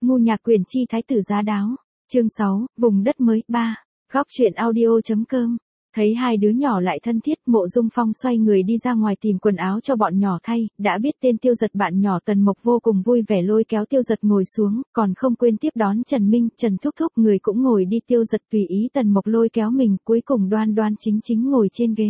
Ngu nhạc quyền chi thái tử giá đáo. Chương 6, vùng đất mới 3. Góc truyện audio.com. Thấy hai đứa nhỏ lại thân thiết, Mộ Dung Phong xoay người đi ra ngoài tìm quần áo cho bọn nhỏ thay, đã biết tên Tiêu Dật bạn nhỏ Tần Mộc vô cùng vui vẻ lôi kéo Tiêu Dật ngồi xuống, còn không quên tiếp đón Trần Minh, Trần Thúc Thúc người cũng ngồi đi. Tiêu Dật tùy ý Tần Mộc lôi kéo mình, cuối cùng đoan đoan chính chính ngồi trên ghế.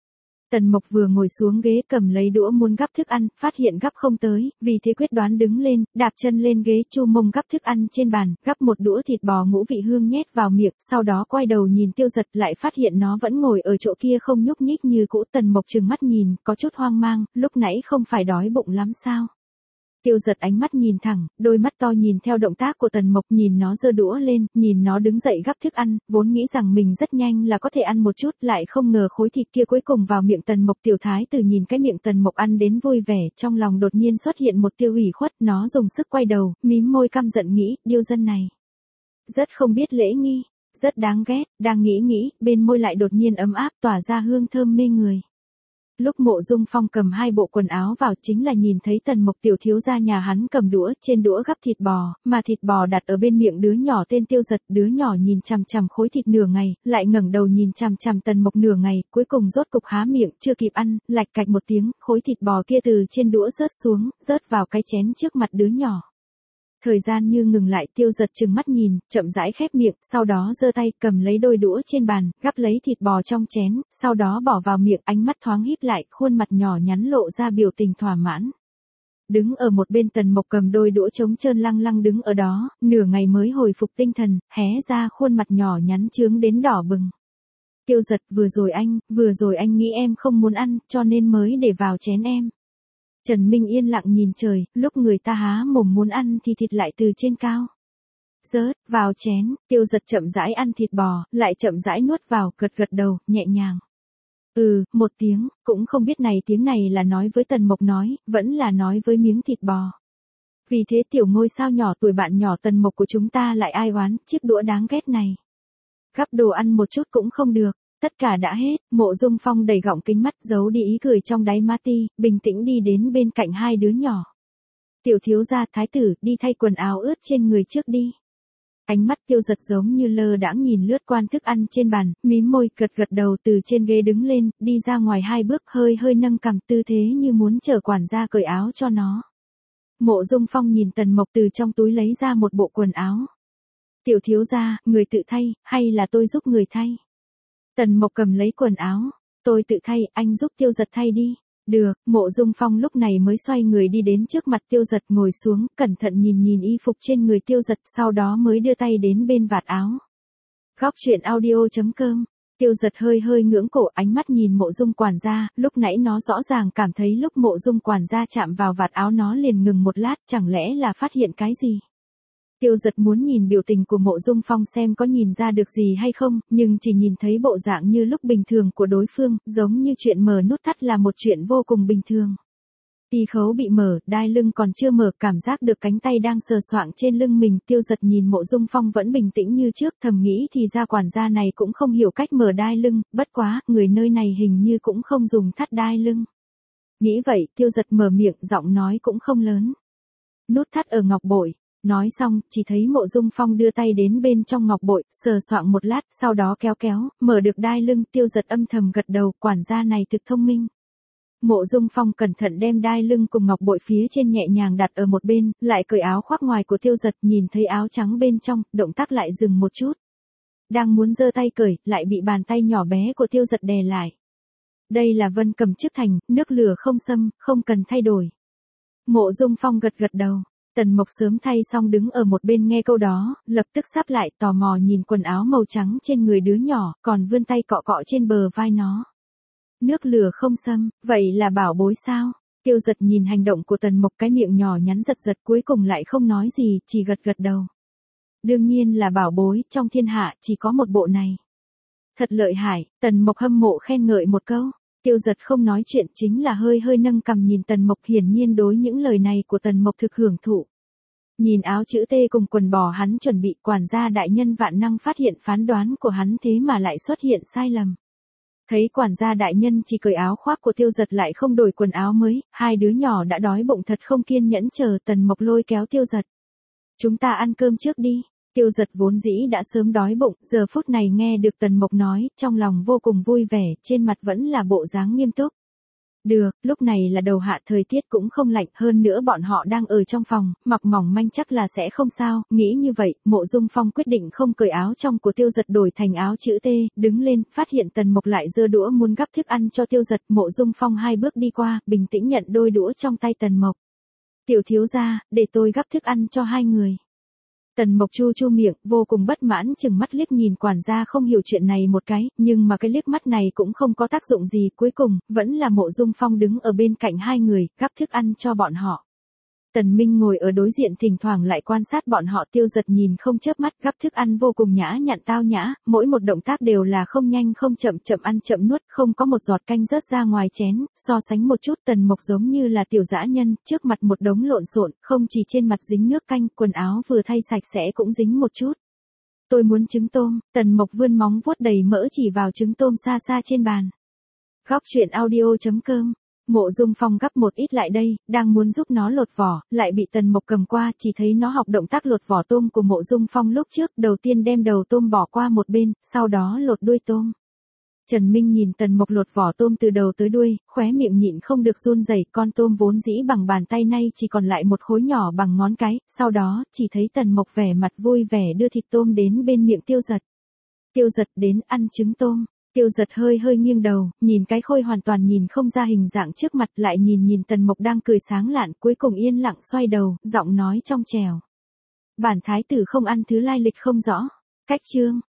Tần Mộc vừa ngồi xuống ghế cầm lấy đũa muốn gắp thức ăn, phát hiện gắp không tới, vì thế quyết đoán đứng lên, đạp chân lên ghế chu mông gắp thức ăn trên bàn, gắp một đũa thịt bò ngũ vị hương nhét vào miệng, sau đó quay đầu nhìn Tiêu Dật lại phát hiện nó vẫn ngồi ở chỗ kia không nhúc nhích như cũ. Tần Mộc trừng mắt nhìn, có chút hoang mang, lúc nãy không phải đói bụng lắm sao? Tiêu Dật ánh mắt nhìn thẳng, đôi mắt to nhìn theo động tác của Tần Mộc, nhìn nó giơ đũa lên, nhìn nó đứng dậy gắp thức ăn, vốn nghĩ rằng mình rất nhanh là có thể ăn một chút, lại không ngờ khối thịt kia cuối cùng vào miệng Tần Mộc. Tiểu Thái Tử nhìn cái miệng Tần Mộc ăn đến vui vẻ, trong lòng đột nhiên xuất hiện một tia ủy khuất, nó dùng sức quay đầu, mím môi căm giận nghĩ, điêu dân này rất không biết lễ nghi, rất đáng ghét. Đang nghĩ, bên môi lại đột nhiên ấm áp tỏa ra hương thơm mê người. Lúc Mộ Dung Phong cầm hai bộ quần áo vào chính là nhìn thấy Tần Mộc tiểu thiếu gia nhà hắn cầm đũa, trên đũa gắp thịt bò, mà thịt bò đặt ở bên miệng đứa nhỏ tên Tiêu Dật. Đứa nhỏ nhìn chằm chằm khối thịt nửa ngày, lại ngẩng đầu nhìn chằm chằm Tần Mộc nửa ngày, cuối cùng rốt cục há miệng, chưa kịp ăn, lạch cạch một tiếng, khối thịt bò kia từ trên đũa rớt xuống, rớt vào cái chén trước mặt đứa nhỏ. Thời gian như ngừng lại, Tiêu Dật trừng mắt nhìn, chậm rãi khép miệng, sau đó giơ tay cầm lấy đôi đũa trên bàn, gắp lấy thịt bò trong chén, sau đó bỏ vào miệng, ánh mắt thoáng híp lại, khuôn mặt nhỏ nhắn lộ ra biểu tình thỏa mãn. Đứng ở một bên Tần Mộc cầm đôi đũa trống trơn lăng lăng đứng ở đó, nửa ngày mới hồi phục tinh thần, hé ra khuôn mặt nhỏ nhắn trướng đến đỏ bừng. Tiêu Dật, vừa rồi anh nghĩ em không muốn ăn, cho nên mới để vào chén em. Trần Minh yên lặng nhìn trời, lúc người ta há mồm muốn ăn thì thịt lại từ trên cao rớt vào chén. Tiêu Dật chậm rãi ăn thịt bò, lại chậm rãi nuốt vào, gật gật đầu, nhẹ nhàng. Một tiếng, cũng không biết này tiếng này là nói với Tần Mộc nói, vẫn là nói với miếng thịt bò. Vì thế tiểu ngôi sao nhỏ tuổi bạn nhỏ Tần Mộc của chúng ta lại ai oán, chiếc đũa đáng ghét này. Gắp đồ ăn một chút cũng không được. Tất cả đã hết, Mộ Dung Phong đầy gọng kính mắt giấu đi ý cười trong đáy mắt, bình tĩnh đi đến bên cạnh hai đứa nhỏ. Tiểu thiếu gia, thái tử, đi thay quần áo ướt trên người trước đi. Ánh mắt Tiêu Dật giống như lơ đãng nhìn lướt qua thức ăn trên bàn, mím môi, gật đầu từ trên ghế đứng lên, đi ra ngoài hai bước, hơi nâng cằm, tư thế như muốn chờ quản gia cởi áo cho nó. Mộ Dung Phong nhìn Tần Mộc từ trong túi lấy ra một bộ quần áo. Tiểu thiếu gia, người tự thay, hay là tôi giúp người thay? Tần Mộc cầm lấy quần áo, tôi tự thay, anh giúp Tiêu Dật thay đi. Được, Mộ Dung Phong lúc này mới xoay người đi đến trước mặt Tiêu Dật ngồi xuống, cẩn thận nhìn y phục trên người Tiêu Dật, sau đó mới đưa tay đến bên vạt áo. Góc truyện audio.com. Tiêu Dật hơi ngưỡng cổ, ánh mắt nhìn Mộ Dung quản gia, lúc nãy nó rõ ràng cảm thấy lúc Mộ Dung quản gia chạm vào vạt áo nó liền ngừng một lát, chẳng lẽ là phát hiện cái gì? Tiêu Dật muốn nhìn biểu tình của Mộ Dung Phong xem có nhìn ra được gì hay không, nhưng chỉ nhìn thấy bộ dạng như lúc bình thường của đối phương, giống như chuyện mở nút thắt là một chuyện vô cùng bình thường. Y khấu bị mở, đai lưng còn chưa mở, cảm giác được cánh tay đang sờ soạng trên lưng mình. Tiêu Dật nhìn Mộ Dung Phong vẫn bình tĩnh như trước, thầm nghĩ thì ra quản gia này cũng không hiểu cách mở đai lưng, bất quá, người nơi này hình như cũng không dùng thắt đai lưng. Nghĩ vậy, Tiêu Dật mở miệng, giọng nói cũng không lớn. Nút thắt ở ngọc bội. Nói xong, chỉ thấy Mộ Dung Phong đưa tay đến bên trong ngọc bội, sờ soạng một lát, sau đó kéo, mở được đai lưng. Tiêu Dật âm thầm gật đầu, quản gia này thực thông minh. Mộ Dung Phong cẩn thận đem đai lưng cùng ngọc bội phía trên nhẹ nhàng đặt ở một bên, lại cởi áo khoác ngoài của Tiêu Dật, nhìn thấy áo trắng bên trong, động tác lại dừng một chút. Đang muốn giơ tay cởi, lại bị bàn tay nhỏ bé của Tiêu Dật đè lại. Đây là Vân Cầm chức thành, nước lửa không xâm, không cần thay đổi. Mộ Dung Phong gật đầu. Tần Mộc sớm thay xong đứng ở một bên nghe câu đó, lập tức sắp lại, tò mò nhìn quần áo màu trắng trên người đứa nhỏ, còn vươn tay cọ trên bờ vai nó. Nước lửa không xâm, vậy là bảo bối sao? Tiêu Dật nhìn hành động của Tần Mộc, cái miệng nhỏ nhắn giật cuối cùng lại không nói gì, chỉ gật đầu. Đương nhiên là bảo bối, trong thiên hạ chỉ có một bộ này. Thật lợi hại, Tần Mộc hâm mộ khen ngợi một câu. Tiêu Dật không nói chuyện, chính là hơi nâng cằm nhìn Tần Mộc, hiển nhiên đối những lời này của Tần Mộc thực hưởng thụ. Nhìn áo chữ T cùng quần bò hắn chuẩn bị, quản gia đại nhân vạn năng phát hiện phán đoán của hắn thế mà lại xuất hiện sai lầm. Thấy quản gia đại nhân chỉ cởi áo khoác của Tiêu Dật lại không đổi quần áo mới, hai đứa nhỏ đã đói bụng thật không kiên nhẫn chờ. Tần Mộc lôi kéo Tiêu Dật. Chúng ta ăn cơm trước đi. Tiêu Giật vốn dĩ đã sớm đói bụng, giờ phút này nghe được Tần Mộc nói, trong lòng vô cùng vui vẻ, trên mặt vẫn là bộ dáng nghiêm túc. Được, lúc này là đầu hạ thời tiết cũng không lạnh, hơn nữa bọn họ đang ở trong phòng, mặc mỏng manh chắc là sẽ không sao, nghĩ như vậy, Mộ Dung Phong quyết định không cởi áo trong của Tiêu Giật đổi thành áo chữ T, đứng lên, phát hiện Tần Mộc lại giơ đũa muốn gắp thức ăn cho Tiêu Giật, Mộ Dung Phong 2 bước đi qua, bình tĩnh nhận đôi đũa trong tay Tần Mộc. Tiểu thiếu gia, để tôi gắp thức ăn cho 2 người. Tần Mộc chu chu miệng, vô cùng bất mãn chừng mắt liếc nhìn quản gia không hiểu chuyện này một cái, nhưng mà cái liếc mắt này cũng không có tác dụng gì, cuối cùng, vẫn là Mộ Dung Phong đứng ở bên cạnh 2 người, gắp thức ăn cho bọn họ. Tần Minh ngồi ở đối diện thỉnh thoảng lại quan sát bọn họ. Tiêu Giật nhìn không chớp mắt, gắp thức ăn vô cùng nhã nhặn tao nhã, mỗi một động tác đều là không nhanh không chậm, chậm ăn chậm nuốt, không có một giọt canh rớt ra ngoài chén, so sánh một chút Tần Mộc giống như là tiểu dã nhân, trước mặt một đống lộn xộn, không chỉ trên mặt dính nước canh, quần áo vừa thay sạch sẽ cũng dính một chút. Tôi muốn trứng tôm. Tần Mộc vươn móng vuốt đầy mỡ chỉ vào trứng tôm xa xa trên bàn. Góc chuyện audio.com. Mộ Dung Phong gắp một ít lại đây, đang muốn giúp nó lột vỏ, lại bị Tần Mộc cầm qua, chỉ thấy nó học động tác lột vỏ tôm của Mộ Dung Phong lúc trước, đầu tiên đem đầu tôm bỏ qua một bên, sau đó lột đuôi tôm. Trần Minh nhìn Tần Mộc lột vỏ tôm từ đầu tới đuôi, khóe miệng nhịn không được run rẩy, con tôm vốn dĩ bằng bàn tay nay chỉ còn lại một khối nhỏ bằng ngón cái, sau đó, chỉ thấy Tần Mộc vẻ mặt vui vẻ đưa thịt tôm đến bên miệng Tiêu Giật. Tiêu Giật đến ăn trứng tôm. Tiêu Giật hơi hơi nghiêng đầu, nhìn cái khôi hoàn toàn nhìn không ra hình dạng trước mặt, lại nhìn Tần Mộc đang cười sáng lạn, cuối cùng yên lặng xoay đầu, giọng nói trong trẻo. Bản thái tử không ăn thứ lai lịch không rõ. Cách chương.